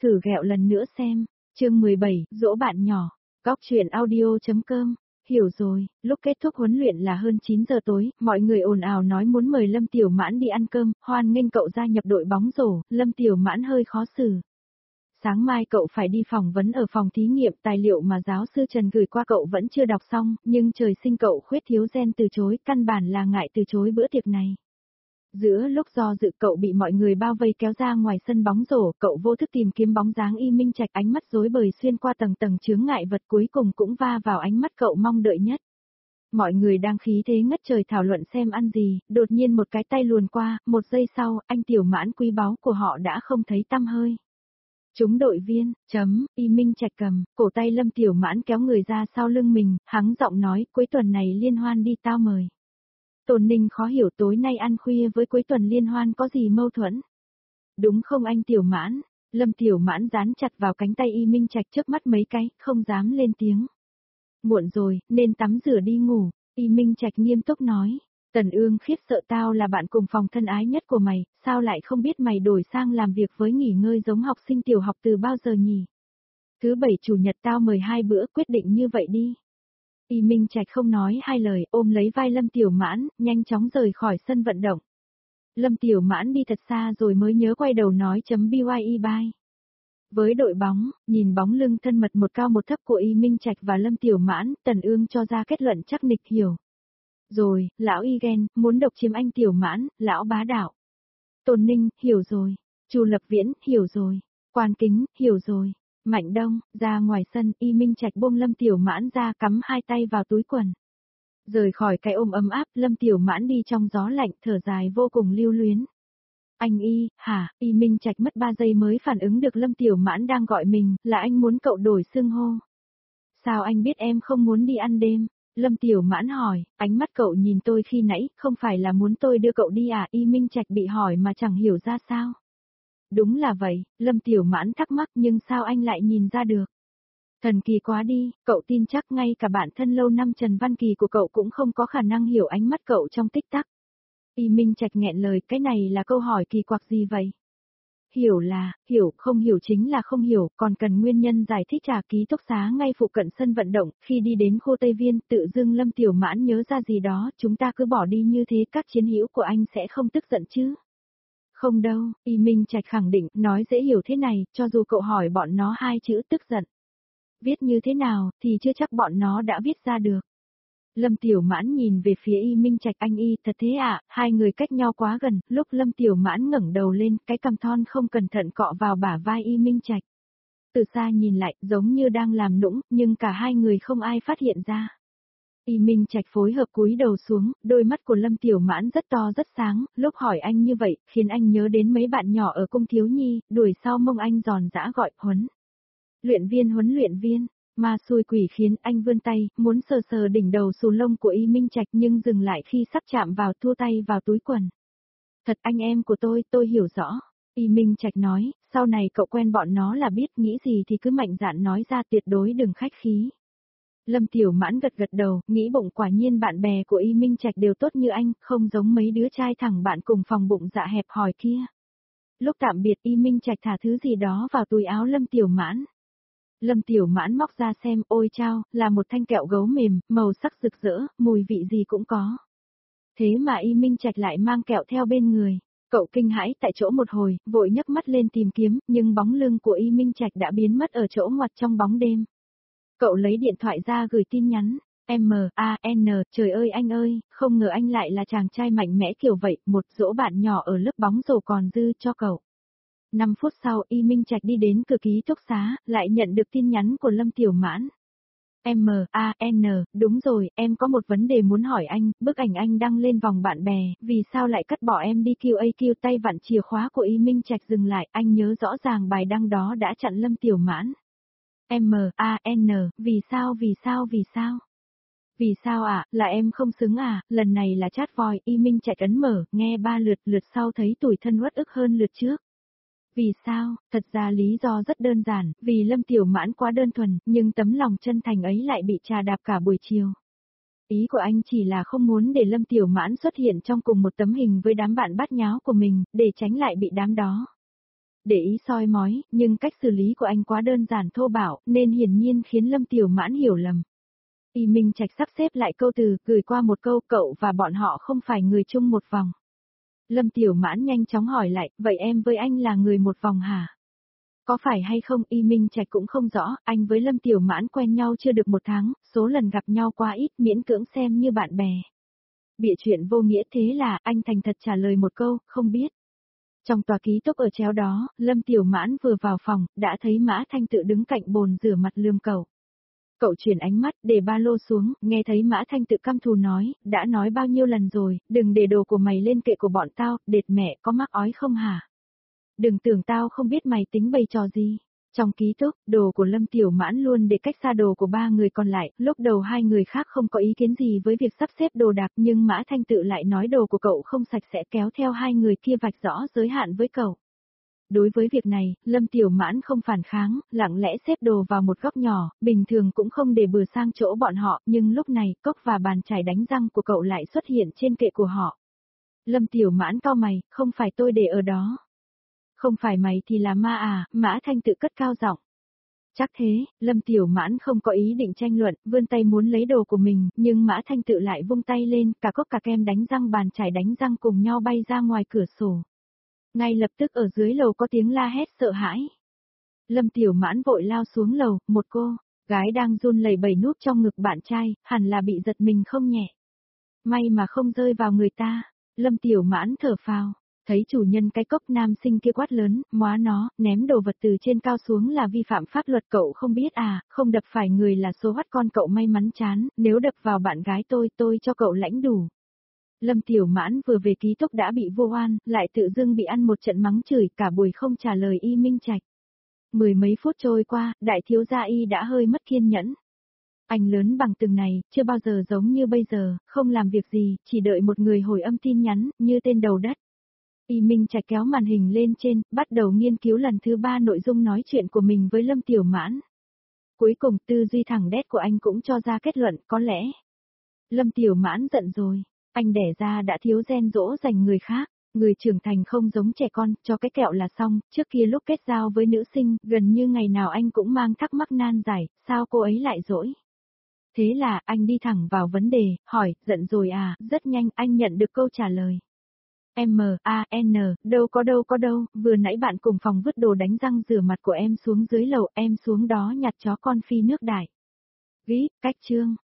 Thử ghẹo lần nữa xem. Chương 17, dỗ bạn nhỏ. Góc truyện audio.com. Hiểu rồi, lúc kết thúc huấn luyện là hơn 9 giờ tối, mọi người ồn ào nói muốn mời Lâm Tiểu Mãn đi ăn cơm, hoan nghênh cậu gia nhập đội bóng rổ, Lâm Tiểu Mãn hơi khó xử. Sáng mai cậu phải đi phỏng vấn ở phòng thí nghiệm, tài liệu mà giáo sư Trần gửi qua cậu vẫn chưa đọc xong, nhưng trời sinh cậu khuyết thiếu gen từ chối, căn bản là ngại từ chối bữa tiệc này. Giữa lúc do dự cậu bị mọi người bao vây kéo ra ngoài sân bóng rổ, cậu vô thức tìm kiếm bóng dáng Y Minh Trạch, ánh mắt rối bời xuyên qua tầng tầng chướng ngại vật, cuối cùng cũng va vào ánh mắt cậu mong đợi nhất. Mọi người đang khí thế ngất trời thảo luận xem ăn gì, đột nhiên một cái tay luồn qua, một giây sau, anh Tiểu Mãn quý báu của họ đã không thấy tăm hơi. Chúng đội viên, Y Minh Trạch cầm, cổ tay Lâm Tiểu Mãn kéo người ra sau lưng mình, hắng giọng nói, cuối tuần này liên hoan đi tao mời. Tôn Ninh khó hiểu tối nay ăn khuya với cuối tuần liên hoan có gì mâu thuẫn. Đúng không anh Tiểu Mãn? Lâm Tiểu Mãn dán chặt vào cánh tay Y Minh Trạch chớp mắt mấy cái, không dám lên tiếng. Muộn rồi, nên tắm rửa đi ngủ, Y Minh Trạch nghiêm túc nói. Tần Ương khiếp sợ, tao là bạn cùng phòng thân ái nhất của mày, sao lại không biết mày đổi sang làm việc với nghỉ ngơi giống học sinh tiểu học từ bao giờ nhỉ? Thứ bảy chủ nhật tao mời 2 bữa, quyết định như vậy đi. Y Minh Trạch không nói hai lời, ôm lấy vai Lâm Tiểu Mãn, nhanh chóng rời khỏi sân vận động. Lâm Tiểu Mãn đi thật xa rồi mới nhớ quay đầu nói bye bye. Với đội bóng, nhìn bóng lưng thân mật một cao một thấp của Y Minh Trạch và Lâm Tiểu Mãn, Tần Ương cho ra kết luận chắc nịch hiểu. Rồi, lão Y ghen, muốn độc chiếm anh Tiểu Mãn, lão bá đạo. Tôn Ninh, hiểu rồi. Chu Lập Viễn, hiểu rồi. Quan Kính, hiểu rồi. Mạnh Đông, ra ngoài sân, Y Minh Trạch buông Lâm Tiểu Mãn ra, cắm hai tay vào túi quần. Rời khỏi cái ôm ấm áp, Lâm Tiểu Mãn đi trong gió lạnh, thở dài vô cùng lưu luyến. Anh Y, hả? Y Minh Trạch mất 3 giây mới phản ứng được Lâm Tiểu Mãn đang gọi mình, là anh muốn cậu đổi xưng hô. Sao anh biết em không muốn đi ăn đêm? Lâm Tiểu Mãn hỏi, ánh mắt cậu nhìn tôi khi nãy, không phải là muốn tôi đưa cậu đi à? Y Minh Trạch bị hỏi mà chẳng hiểu ra sao. Đúng là vậy, Lâm Tiểu Mãn thắc mắc, nhưng sao anh lại nhìn ra được? Thần kỳ quá đi, cậu tin chắc ngay cả bạn thân lâu năm Trần Văn Kỳ của cậu cũng không có khả năng hiểu ánh mắt cậu trong tích tắc. Y Minh Trạch nghẹn lời, cái này là câu hỏi kỳ quặc gì vậy? Hiểu là, hiểu, không hiểu chính là không hiểu, còn cần nguyên nhân giải thích. Trả ký túc xá ngay phụ cận sân vận động, khi đi đến khu Tây Viên, tự dưng Lâm Tiểu Mãn nhớ ra gì đó, chúng ta cứ bỏ đi như thế, các chiến hữu của anh sẽ không tức giận chứ? Không đâu, Y Minh Trạch khẳng định, nói dễ hiểu thế này, cho dù cậu hỏi bọn nó 2 chữ tức giận. Viết như thế nào, thì chưa chắc bọn nó đã viết ra được. Lâm Tiểu Mãn nhìn về phía Y Minh Trạch, anh Y, thật thế à? Hai người cách nhau quá gần, lúc Lâm Tiểu Mãn ngẩng đầu lên, cái cằm thon không cẩn thận cọ vào bả vai Y Minh Trạch. Từ xa nhìn lại, giống như đang làm nũng, nhưng cả hai người không ai phát hiện ra. Y Minh Trạch phối hợp cúi đầu xuống, đôi mắt của Lâm Tiểu Mãn rất to rất sáng, lúc hỏi anh như vậy, khiến anh nhớ đến mấy bạn nhỏ ở cung thiếu nhi, đuổi sau mông anh giòn giã gọi, huấn luyện viên. Ma xui quỷ khiến, anh vươn tay, muốn sờ sờ đỉnh đầu xù lông của Y Minh Trạch nhưng dừng lại khi sắp chạm vào, thua tay vào túi quần. Thật anh em của tôi hiểu rõ. Y Minh Trạch nói, sau này cậu quen bọn nó là biết, nghĩ gì thì cứ mạnh dạn nói ra, tuyệt đối đừng khách khí. Lâm Tiểu Mãn gật gật đầu, nghĩ bụng, quả nhiên bạn bè của Y Minh Trạch đều tốt như anh, không giống mấy đứa trai thẳng bạn cùng phòng bụng dạ hẹp hòi kia. Lúc tạm biệt, Y Minh Trạch thả thứ gì đó vào túi áo Lâm Tiểu Mãn. Lâm Tiểu Mãn móc ra xem, ôi chao, là một thanh kẹo gấu mềm, màu sắc rực rỡ, mùi vị gì cũng có. Thế mà Y Minh Trạch lại mang kẹo theo bên người. Cậu kinh hãi tại chỗ một hồi, vội nhấc mắt lên tìm kiếm, nhưng bóng lưng của Y Minh Trạch đã biến mất ở chỗ ngoặt trong bóng đêm. Cậu lấy điện thoại ra gửi tin nhắn, M.A.N, trời ơi anh ơi, không ngờ anh lại là chàng trai mạnh mẽ kiểu vậy, một dỗ bạn nhỏ ở lớp bóng rổ còn dư cho cậu. 5 phút sau, Y Minh Trạch đi đến cửa ký túc xá, lại nhận được tin nhắn của Lâm Tiểu Mãn. M.A.N, đúng rồi, em có một vấn đề muốn hỏi anh, bức ảnh anh đăng lên vòng bạn bè, vì sao lại cắt bỏ em đi QAQ? Tay vặn chìa khóa của Y Minh Trạch dừng lại, anh nhớ rõ ràng bài đăng đó đã chặn Lâm Tiểu Mãn. M.A.N, vì sao? Vì sao ạ, là em không xứng à, lần này là chat voice. Y Minh Trạch ấn mở, nghe 3 lượt sau thấy tủi thân uất ức hơn lượt trước. Vì sao? Thật ra lý do rất đơn giản, vì Lâm Tiểu Mãn quá đơn thuần, nhưng tấm lòng chân thành ấy lại bị trà đạp cả buổi chiều. Ý của anh chỉ là không muốn để Lâm Tiểu Mãn xuất hiện trong cùng một tấm hình với đám bạn bát nháo của mình, để tránh lại bị đám đó để ý soi mói, nhưng cách xử lý của anh quá đơn giản thô bạo, nên hiển nhiên khiến Lâm Tiểu Mãn hiểu lầm. Y Minh Trạch sắp xếp lại câu từ, gửi qua một câu, cậu và bọn họ không phải người chung một vòng. Lâm Tiểu Mãn nhanh chóng hỏi lại, vậy em với anh là người một vòng hả? Có phải hay không? Y Minh Trạch cũng không rõ, anh với Lâm Tiểu Mãn quen nhau chưa được 1 tháng, số lần gặp nhau quá ít, miễn cưỡng xem như bạn bè. Bịa chuyện vô nghĩa, thế là anh thành thật trả lời một câu, không biết. Trong tòa ký túc ở chéo đó, Lâm Tiểu Mãn vừa vào phòng, đã thấy Mã Thanh Tự đứng cạnh bồn rửa mặt lườm cậu. Cậu chuyển ánh mắt, để ba lô xuống, nghe thấy Mã Thanh Tự căm thù nói, đã nói bao nhiêu lần rồi, đừng để đồ của mày lên kệ của bọn tao, đệt mẹ, có mắc ói không hả? Đừng tưởng tao không biết mày tính bày trò gì. Trong ký túc, đồ của Lâm Tiểu Mãn luôn để cách xa đồ của 3 người còn lại, lúc đầu 2 người khác không có ý kiến gì với việc sắp xếp đồ đạc, nhưng Mã Thanh Tự lại nói đồ của cậu không sạch sẽ, kéo theo 2 người kia vạch rõ giới hạn với cậu. Đối với việc này, Lâm Tiểu Mãn không phản kháng, lặng lẽ xếp đồ vào một góc nhỏ, bình thường cũng không để bừa sang chỗ bọn họ, nhưng lúc này, cốc và bàn chải đánh răng của cậu lại xuất hiện trên kệ của họ. Lâm Tiểu Mãn cau mày, không phải tôi để ở đó. Không phải mày thì là ma à? Mã Thanh Tự cất cao giọng. Chắc thế, Lâm Tiểu Mãn không có ý định tranh luận, vươn tay muốn lấy đồ của mình, nhưng Mã Thanh Tự lại vung tay lên, cả cốc cả kem đánh răng bàn chải đánh răng cùng nhau bay ra ngoài cửa sổ. Ngay lập tức ở dưới lầu có tiếng la hét sợ hãi. Lâm Tiểu Mãn vội lao xuống lầu, một cô gái đang run lẩy bẩy núp trong ngực bạn trai, hẳn là bị giật mình không nhẹ. May mà không rơi vào người ta. Lâm Tiểu Mãn thở phào. Thấy chủ nhân cái cốc nam sinh kia quát lớn, móa nó, ném đồ vật từ trên cao xuống là vi phạm pháp luật, cậu không biết à, không đập phải người là số hoắt, con cậu may mắn chán, nếu đập vào bạn gái tôi cho cậu lãnh đủ. Lâm Tiểu Mãn vừa về ký túc đã bị vô oan, lại tự dưng bị ăn một trận mắng chửi, cả buổi không trả lời Y Minh Trạch. 10 mấy phút trôi qua, đại thiếu gia Y đã hơi mất kiên nhẫn. Anh lớn bằng từng này, chưa bao giờ giống như bây giờ, không làm việc gì, chỉ đợi một người hồi âm tin nhắn, như tên đầu đất. Y Minh Trạch kéo màn hình lên trên, bắt đầu nghiên cứu lần thứ 3 nội dung nói chuyện của mình với Lâm Tiểu Mãn. Cuối cùng tư duy thẳng đét của anh cũng cho ra kết luận, có lẽ Lâm Tiểu Mãn giận rồi, anh đẻ ra đã thiếu gen dỗ dành người khác, người trưởng thành không giống trẻ con, cho cái kẹo là xong, trước kia lúc kết giao với nữ sinh, gần như ngày nào anh cũng mang thắc mắc nan giải, sao cô ấy lại dỗi. Thế là, anh đi thẳng vào vấn đề, hỏi, giận rồi à, rất nhanh anh nhận được câu trả lời. M.A.N, đâu có đâu, vừa nãy bạn cùng phòng vứt đồ đánh răng rửa mặt của em xuống dưới lầu, em xuống đó nhặt chó con phi nước đại. Ghi, cách chương.